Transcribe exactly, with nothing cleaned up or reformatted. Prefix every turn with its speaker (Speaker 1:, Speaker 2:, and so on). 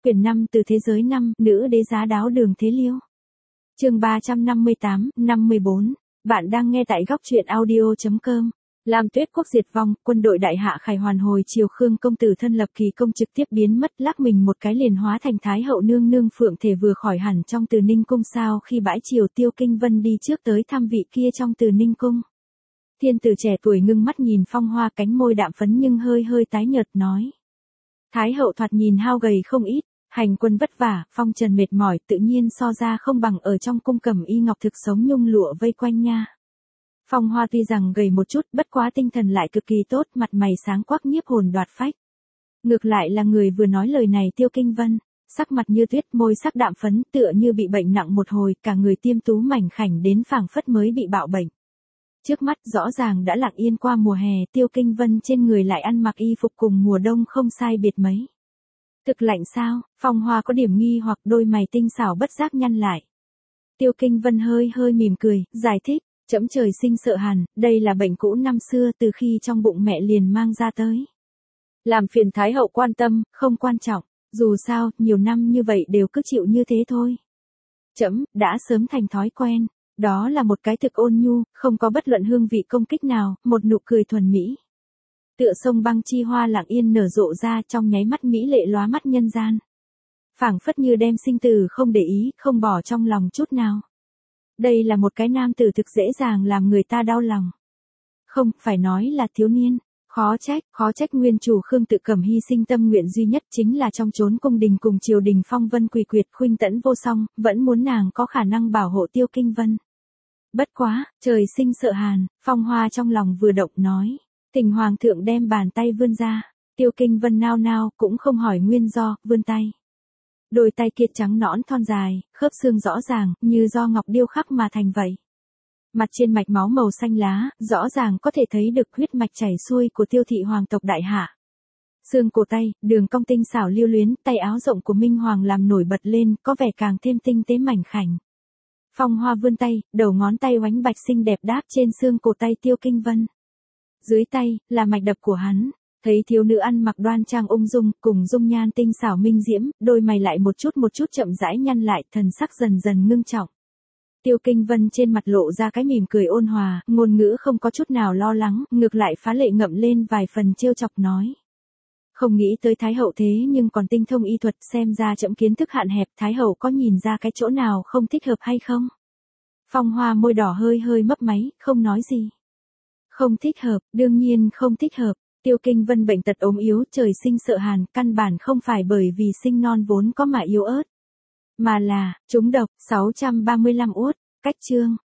Speaker 1: Quyển năm từ thế giới năm, nữ đế giá đáo Đường Thế Liêu. Chương ba trăm năm mươi tám, năm mươi bốn. Bạn đang nghe tại góc truyện audio chấm com. Lam Tuyết quốc diệt vong, quân đội đại hạ Khải hoàn hồi chiều, Khương công tử thân lập kỳ công trực tiếp biến mất, lắc mình một cái liền hóa thành Thái hậu nương nương Phượng Thể vừa khỏi hẳn trong Từ Ninh cung. Sao khi bãi chiều, Tiêu Kinh Vân đi trước tới thăm vị kia trong Từ Ninh cung. Thiên tử trẻ tuổi ngưng mắt nhìn Phong Hoa, cánh môi đạm phấn nhưng hơi hơi tái nhợt, nói: Thái hậu thoạt nhìn hao gầy không ít, hành quân vất vả, phong trần mệt mỏi, tự nhiên so ra không bằng ở trong cung cẩm y ngọc thực sống nhung lụa vây quanh nha. Phong Hoa tuy rằng gầy một chút, bất quá tinh thần lại cực kỳ tốt, mặt mày sáng quắc nhiếp hồn đoạt phách. Ngược lại là người vừa nói lời này Tiêu Kinh Vân, sắc mặt như tuyết, môi sắc đạm phấn, tựa như bị bệnh nặng một hồi, cả người tiêm tú mảnh khảnh đến phảng phất mới bị bạo bệnh. Trước mắt rõ ràng đã lặng yên qua mùa hè, Tiêu Kinh Vân trên người lại ăn mặc y phục cùng mùa đông không sai biệt mấy. Thực lạnh sao? Phong Hoa có điểm nghi hoặc, đôi mày tinh xảo bất giác nhăn lại. Tiêu Kinh Vân hơi hơi mỉm cười, giải thích: Trẫm trời sinh sợ hàn, đây là bệnh cũ năm xưa, từ khi trong bụng mẹ liền mang ra tới. Làm phiền Thái hậu quan tâm, không quan trọng, dù sao, nhiều năm như vậy đều cứ chịu như thế thôi. Trẫm đã sớm thành thói quen. Đó là một cái thực ôn nhu, không có bất luận hương vị công kích nào, một nụ cười thuần mỹ. Tựa sông băng chi hoa lặng yên nở rộ ra, trong nháy mắt mỹ lệ lóa mắt nhân gian. Phảng phất như đem sinh tử không để ý, không bỏ trong lòng chút nào. Đây là một cái nam tử thực dễ dàng làm người ta đau lòng. Không, phải nói là thiếu niên. Khó trách, khó trách nguyên chủ Khương Tự Cẩm hy sinh tâm nguyện duy nhất chính là trong chốn cung đình cùng triều đình phong vân quỳ quyệt, khuynh tẫn vô song, vẫn muốn nàng có khả năng bảo hộ Tiêu Kinh Vân. Bất quá, trời sinh sợ hàn, Phong Hoa trong lòng vừa động, nói: Thỉnh hoàng thượng đem bàn tay vươn ra. Tiêu Kinh Vân nao nao, cũng không hỏi nguyên do, vươn tay. Đôi tay kia trắng nõn thon dài, khớp xương rõ ràng, như do ngọc điêu khắc mà thành vậy. Mặt trên mạch máu màu xanh lá, rõ ràng có thể thấy được huyết mạch chảy xuôi của Tiêu thị hoàng tộc đại hạ. Xương cổ tay, đường cong tinh xảo lưu luyến, tay áo rộng của Minh Hoàng làm nổi bật lên, có vẻ càng thêm tinh tế mảnh khảnh. Phong Hoa vươn tay, đầu ngón tay oánh bạch xinh đẹp đáp trên xương cổ tay Tiêu Kinh Vân. Dưới tay, là mạch đập của hắn. Thấy thiếu nữ ăn mặc đoan trang ung dung, cùng dung nhan tinh xảo minh diễm, đôi mày lại một chút một chút chậm rãi nhăn lại, thần sắc dần dần ngưng trọng. Tiêu Kinh Vân trên mặt lộ ra cái mỉm cười ôn hòa, ngôn ngữ không có chút nào lo lắng, ngược lại phá lệ ngậm lên vài phần trêu chọc, nói: Không nghĩ tới Thái hậu thế nhưng còn tinh thông y thuật, xem ra trẫm kiến thức hạn hẹp, Thái hậu có nhìn ra cái chỗ nào không thích hợp hay không? Phong Hoa môi đỏ hơi hơi mấp máy, không nói gì. Không thích hợp, đương nhiên không thích hợp. Tiêu Kinh Vân bệnh tật ốm yếu, trời sinh sợ hàn, căn bản không phải bởi vì sinh non vốn có mà yếu ớt, mà là trúng độc. Sáu trăm ba mươi lăm uất. Cách chương.